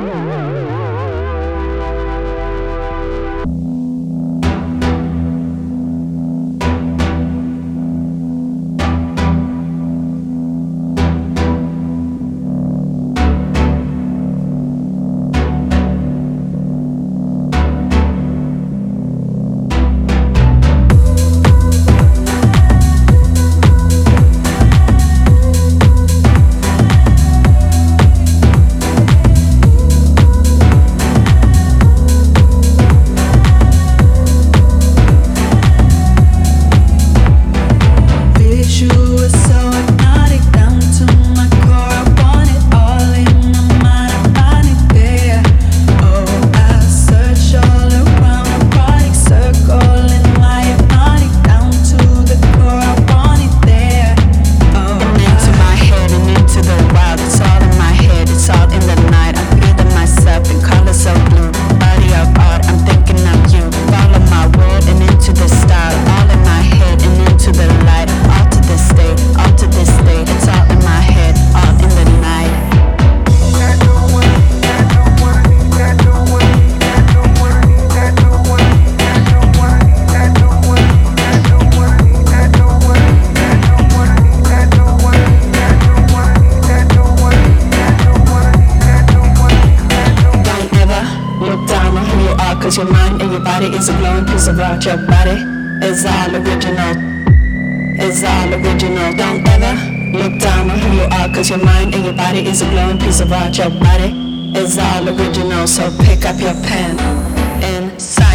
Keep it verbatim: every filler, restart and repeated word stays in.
Cause your mind and your body is a glowing piece of rock. Your body is all original, is all original. Don't ever look down on who you are. Cause your mind and your body is a glowing piece of rock. Your body is all original. So pick up your pen and sign.